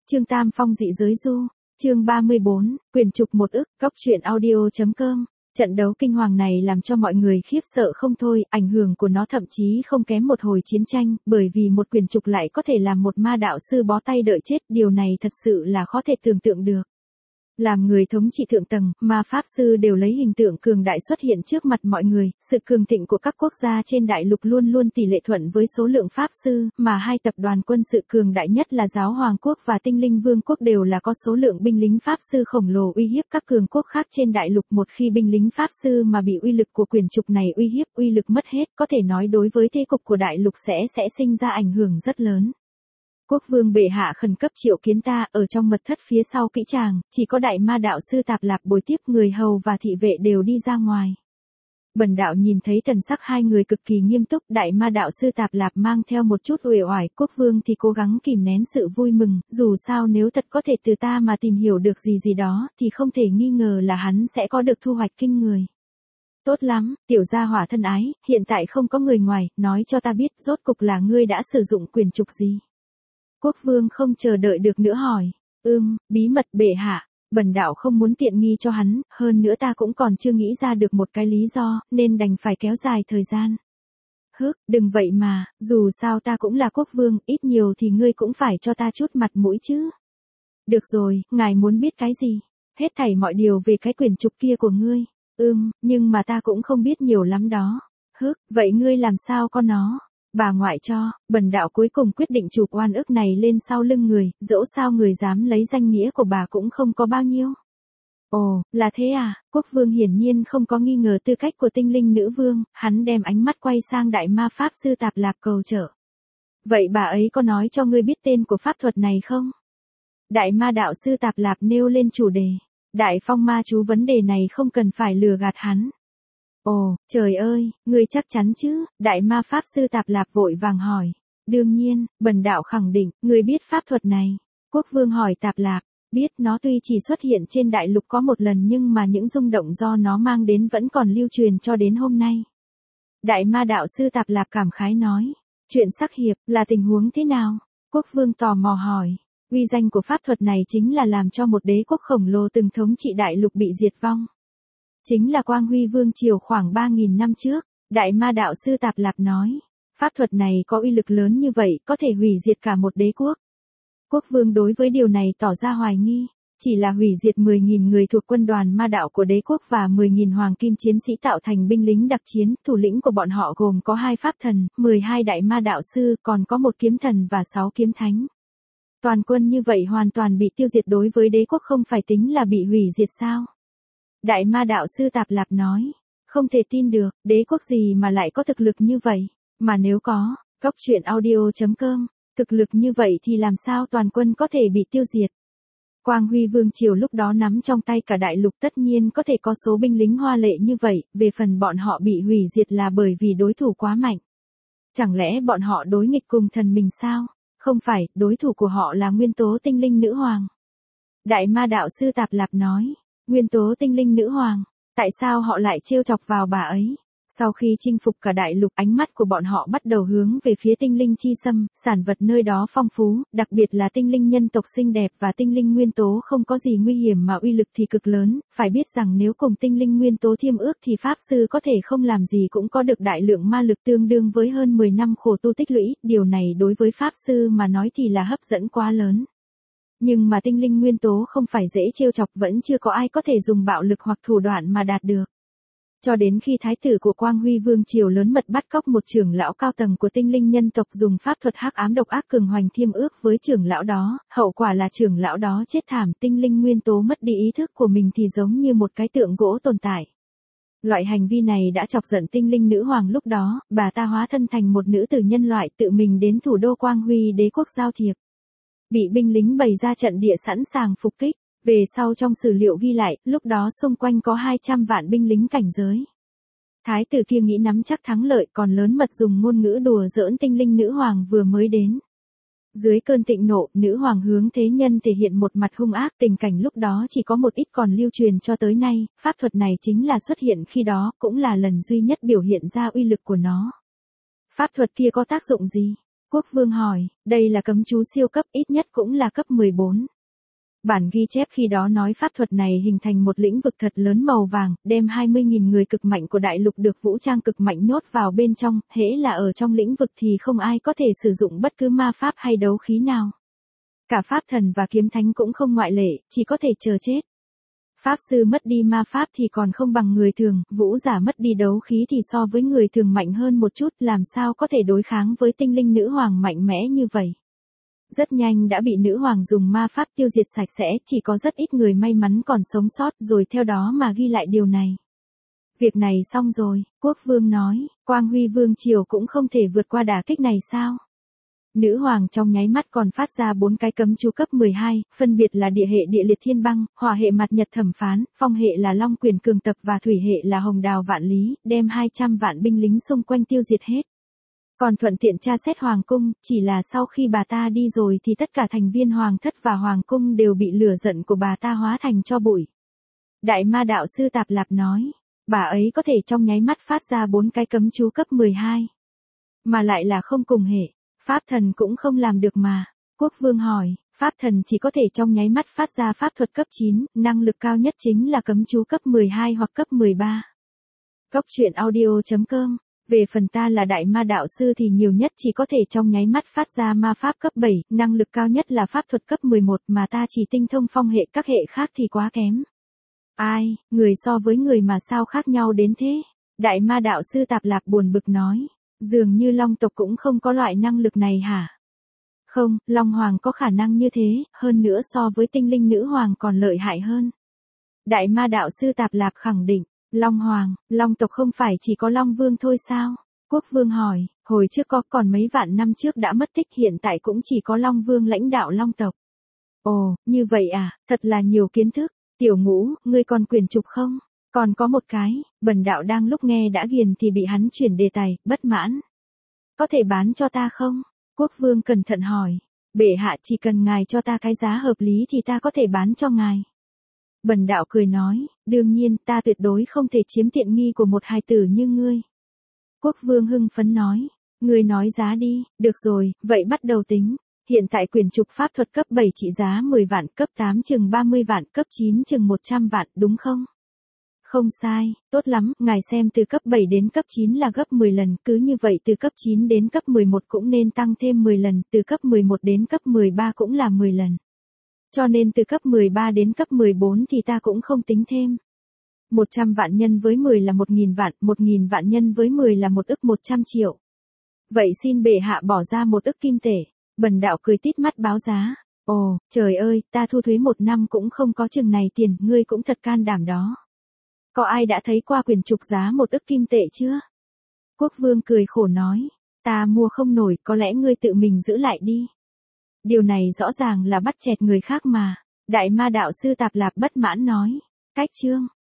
Trương Tam Phong dị giới du, chương 34, quyền trục một ức, góc truyện audio.com. Trận đấu kinh hoàng này làm cho mọi người khiếp sợ không thôi, ảnh hưởng của nó thậm chí không kém một hồi chiến tranh, bởi vì một quyền trục lại có thể làm một ma đạo sư bó tay đợi chết, điều này thật sự là khó thể tưởng tượng được. Làm người thống trị thượng tầng, ma pháp sư đều lấy hình tượng cường đại xuất hiện trước mặt mọi người, sự cường thịnh của các quốc gia trên đại lục luôn luôn tỷ lệ thuận với số lượng pháp sư, mà hai tập đoàn quân sự cường đại nhất là Giáo Hoàng quốc và Tinh Linh Vương quốc đều là có số lượng binh lính pháp sư khổng lồ uy hiếp các cường quốc khác trên đại lục. Một khi binh lính pháp sư mà bị uy lực của quyền trục này uy hiếp, uy lực mất hết, có thể nói đối với thế cục của đại lục sẽ sinh ra ảnh hưởng rất lớn. Quốc vương bệ hạ khẩn cấp triệu kiến ta, ở trong mật thất phía sau kỹ tràng, chỉ có đại ma đạo sư Tạp Lạp bồi tiếp, người hầu và thị vệ đều đi ra ngoài. Bần đạo nhìn thấy thần sắc hai người cực kỳ nghiêm túc, đại ma đạo sư Tạp Lạp mang theo một chút uể oải, quốc vương thì cố gắng kìm nén sự vui mừng, dù sao nếu thật có thể từ ta mà tìm hiểu được gì đó, thì không thể nghi ngờ là hắn sẽ có được thu hoạch kinh người. Tốt lắm, tiểu gia hỏa thân ái, hiện tại không có người ngoài, nói cho ta biết rốt cục là ngươi đã sử dụng quyền trục gì. Quốc vương không chờ đợi được nữa hỏi. Bí mật bệ hạ, bần đạo không muốn tiện nghi cho hắn, hơn nữa ta cũng còn chưa nghĩ ra được một cái lý do, nên đành phải kéo dài thời gian. Đừng vậy mà, dù sao ta cũng là quốc vương, ít nhiều thì ngươi cũng phải cho ta chút mặt mũi chứ. Được rồi, ngài muốn biết cái gì? Hết thảy mọi điều về cái quyền trục kia của ngươi. Nhưng mà ta cũng không biết nhiều lắm đó. Vậy ngươi làm sao có nó? Bà ngoại cho, bần đạo cuối cùng quyết định chụp oan ức này lên sau lưng người, dẫu sao người dám lấy danh nghĩa của bà cũng không có bao nhiêu. Ồ, là thế à, quốc vương hiển nhiên không có nghi ngờ tư cách của tinh linh nữ vương, hắn đem ánh mắt quay sang đại ma pháp sư Tạp Lạp cầu trợ. Vậy bà ấy có nói cho ngươi biết tên của pháp thuật này không? Đại ma đạo sư Tạp Lạp nêu lên chủ đề. Đại phong ma chú vấn đề này không cần phải lừa gạt hắn. Ồ, trời ơi, ngươi chắc chắn chứ, đại ma pháp sư Tạp Lạp vội vàng hỏi. Đương nhiên, bần đạo khẳng định, ngươi biết pháp thuật này. Quốc vương hỏi Tạp Lạp, biết, nó tuy chỉ xuất hiện trên đại lục có một lần nhưng mà những rung động do nó mang đến vẫn còn lưu truyền cho đến hôm nay. Đại ma đạo sư Tạp Lạp cảm khái nói, chuyện sắc hiệp, là tình huống thế nào? Quốc vương tò mò hỏi, uy danh của pháp thuật này chính là làm cho một đế quốc khổng lồ từng thống trị đại lục bị diệt vong. Chính là Quang Huy Vương Triều khoảng 3.000 năm trước, đại ma đạo sư Tạp Lạp nói. Pháp thuật này có uy lực lớn như vậy, có thể hủy diệt cả một đế quốc. Quốc vương đối với điều này tỏ ra hoài nghi, chỉ là hủy diệt 10.000 người thuộc quân đoàn ma đạo của đế quốc và 10.000 hoàng kim chiến sĩ tạo thành binh lính đặc chiến, thủ lĩnh của bọn họ gồm có 2 pháp thần, 12 đại ma đạo sư, còn có 1 kiếm thần và 6 kiếm thánh. Toàn quân như vậy hoàn toàn bị tiêu diệt, đối với đế quốc không phải tính là bị hủy diệt sao? Đại ma đạo sư Tạp Lạp nói, không thể tin được, đế quốc gì mà lại có thực lực như vậy, mà nếu có, góc truyện audio.com, thực lực như vậy thì làm sao toàn quân có thể bị tiêu diệt. Quang Huy Vương Triều lúc đó nắm trong tay cả đại lục, tất nhiên có thể có số binh lính hoa lệ như vậy, về phần bọn họ bị hủy diệt là bởi vì đối thủ quá mạnh. Chẳng lẽ bọn họ đối nghịch cùng thần mình sao? Không phải, đối thủ của họ là nguyên tố tinh linh nữ hoàng. Đại ma đạo sư Tạp Lạp nói. Nguyên tố tinh linh nữ hoàng, tại sao họ lại trêu chọc vào bà ấy? Sau khi chinh phục cả đại lục, ánh mắt của bọn họ bắt đầu hướng về phía tinh linh chi sâm, sản vật nơi đó phong phú, đặc biệt là tinh linh nhân tộc xinh đẹp và tinh linh nguyên tố không có gì nguy hiểm mà uy lực thì cực lớn, phải biết rằng nếu cùng tinh linh nguyên tố thiêm ước thì pháp sư có thể không làm gì cũng có được đại lượng ma lực tương đương với hơn 10 năm khổ tu tích lũy, điều này đối với pháp sư mà nói thì là hấp dẫn quá lớn. Nhưng mà tinh linh nguyên tố không phải dễ trêu chọc, vẫn chưa có ai có thể dùng bạo lực hoặc thủ đoạn mà đạt được. Cho đến khi thái tử của Quang Huy Vương Triều lớn mật bắt cóc một trưởng lão cao tầng của tinh linh nhân tộc dùng pháp thuật hắc ám độc ác cường hoành thiêm ước với trưởng lão đó, hậu quả là trưởng lão đó chết thảm, tinh linh nguyên tố mất đi ý thức của mình thì giống như một cái tượng gỗ tồn tại. Loại hành vi này đã chọc giận tinh linh nữ hoàng, lúc đó, bà ta hóa thân thành một nữ tử nhân loại tự mình đến thủ đô Quang Huy đế quốc giao thiệp. Bị binh lính bày ra trận địa sẵn sàng phục kích, về sau trong sử liệu ghi lại, lúc đó xung quanh có 200 vạn binh lính cảnh giới. Thái tử kia nghĩ nắm chắc thắng lợi, còn lớn mật dùng ngôn ngữ đùa giỡn tinh linh nữ hoàng vừa mới đến. Dưới cơn thịnh nộ, nữ hoàng hướng thế nhân thể hiện một mặt hung ác, tình cảnh lúc đó chỉ có một ít còn lưu truyền cho tới nay, pháp thuật này chính là xuất hiện khi đó, cũng là lần duy nhất biểu hiện ra uy lực của nó. Pháp thuật kia có tác dụng gì? Quốc vương hỏi, đây là cấm chú siêu cấp, ít nhất cũng là cấp 14. Bản ghi chép khi đó nói pháp thuật này hình thành một lĩnh vực thật lớn màu vàng, đem 20.000 người cực mạnh của đại lục được vũ trang cực mạnh nhốt vào bên trong, hễ là ở trong lĩnh vực thì không ai có thể sử dụng bất cứ ma pháp hay đấu khí nào. Cả pháp thần và kiếm thánh cũng không ngoại lệ, chỉ có thể chờ chết. Pháp sư mất đi ma pháp thì còn không bằng người thường, vũ giả mất đi đấu khí thì so với người thường mạnh hơn một chút, làm sao có thể đối kháng với tinh linh nữ hoàng mạnh mẽ như vậy. Rất nhanh đã bị nữ hoàng dùng ma pháp tiêu diệt sạch sẽ, chỉ có rất ít người may mắn còn sống sót, rồi theo đó mà ghi lại điều này. Việc này xong rồi, quốc vương nói, Quang Huy Vương Triều cũng không thể vượt qua đả kích này sao? Nữ hoàng trong nháy mắt còn phát ra 4 cái cấm chú cấp 12, phân biệt là địa hệ địa liệt thiên băng, hỏa hệ mặt nhật thẩm phán, phong hệ là long quyền cường tập và thủy hệ là hồng đào vạn lý, đem 200 vạn binh lính xung quanh tiêu diệt hết. Còn thuận tiện tra xét hoàng cung, chỉ là sau khi bà ta đi rồi thì tất cả thành viên hoàng thất và hoàng cung đều bị lửa giận của bà ta hóa thành tro bụi. Đại ma đạo sư Tạp Lạp nói, bà ấy có thể trong nháy mắt phát ra 4 cái cấm chú cấp 12. Mà lại là không cùng hệ, pháp thần cũng không làm được mà. Quốc vương hỏi, pháp thần chỉ có thể trong nháy mắt phát ra pháp thuật cấp 9, năng lực cao nhất chính là cấm chú cấp 12 hoặc cấp 13. Góc truyện audio.com. Về phần ta là đại ma đạo sư thì nhiều nhất chỉ có thể trong nháy mắt phát ra ma pháp cấp 7, năng lực cao nhất là pháp thuật cấp 11 mà ta chỉ tinh thông phong hệ, các hệ khác thì quá kém. Ai, người so với người mà sao khác nhau đến thế? Đại ma đạo sư Tạp Lạp buồn bực nói, dường như long tộc cũng không có loại năng lực này hả? Không, long hoàng có khả năng như thế, hơn nữa so với tinh linh nữ hoàng còn lợi hại hơn. Đại ma đạo sư Tạp Lạp khẳng định. Long Hoàng, Long tộc không phải chỉ có Long Vương thôi sao? Quốc vương hỏi, hồi trước có còn mấy vạn năm trước đã mất tích, hiện tại cũng chỉ có Long Vương lãnh đạo Long tộc. Ồ, như vậy à, thật là nhiều kiến thức. Tiểu Ngũ, ngươi còn quyển trục không? Còn có một cái, bần đạo đang lúc nghe đã ghiền thì bị hắn chuyển đề tài, bất mãn. Có thể bán cho ta không? Quốc vương cẩn thận hỏi, bệ hạ chỉ cần ngài cho ta cái giá hợp lý thì ta có thể bán cho ngài. Bần đạo cười nói, đương nhiên ta tuyệt đối không thể chiếm tiện nghi của một hài tử như ngươi. Quốc vương hưng phấn nói, ngươi nói giá đi, được rồi, vậy bắt đầu tính. Hiện tại quyển trục pháp thuật cấp 7 trị giá 10 vạn, cấp 8 chừng 30 vạn, cấp 9 chừng 100 vạn, đúng không? Không sai, tốt lắm, ngài xem từ cấp 7 đến cấp 9 là gấp 10 lần, cứ như vậy từ cấp 9 đến cấp 11 cũng nên tăng thêm 10 lần, từ cấp 11 đến cấp 13 cũng là 10 lần. Cho nên từ cấp 13 đến cấp 14 thì ta cũng không tính thêm. 100 vạn nhân với 10 là 1.000 vạn, 1.000 vạn nhân với 10 là 1 ức 100 triệu. Vậy xin bệ hạ bỏ ra 1 ức kim tệ. Bần đạo cười tít mắt báo giá. Ồ, trời ơi, ta thu thuế 1 năm cũng không có chừng này tiền, ngươi cũng thật can đảm đó. Có ai đã thấy qua quyển trục giá 1 ức kim tệ chưa? Quốc vương cười khổ nói, ta mua không nổi, có lẽ ngươi tự mình giữ lại đi. Điều này rõ ràng là bắt chẹt người khác mà. Đại ma đạo sư Tạp Lạp bất mãn nói. Cách chương.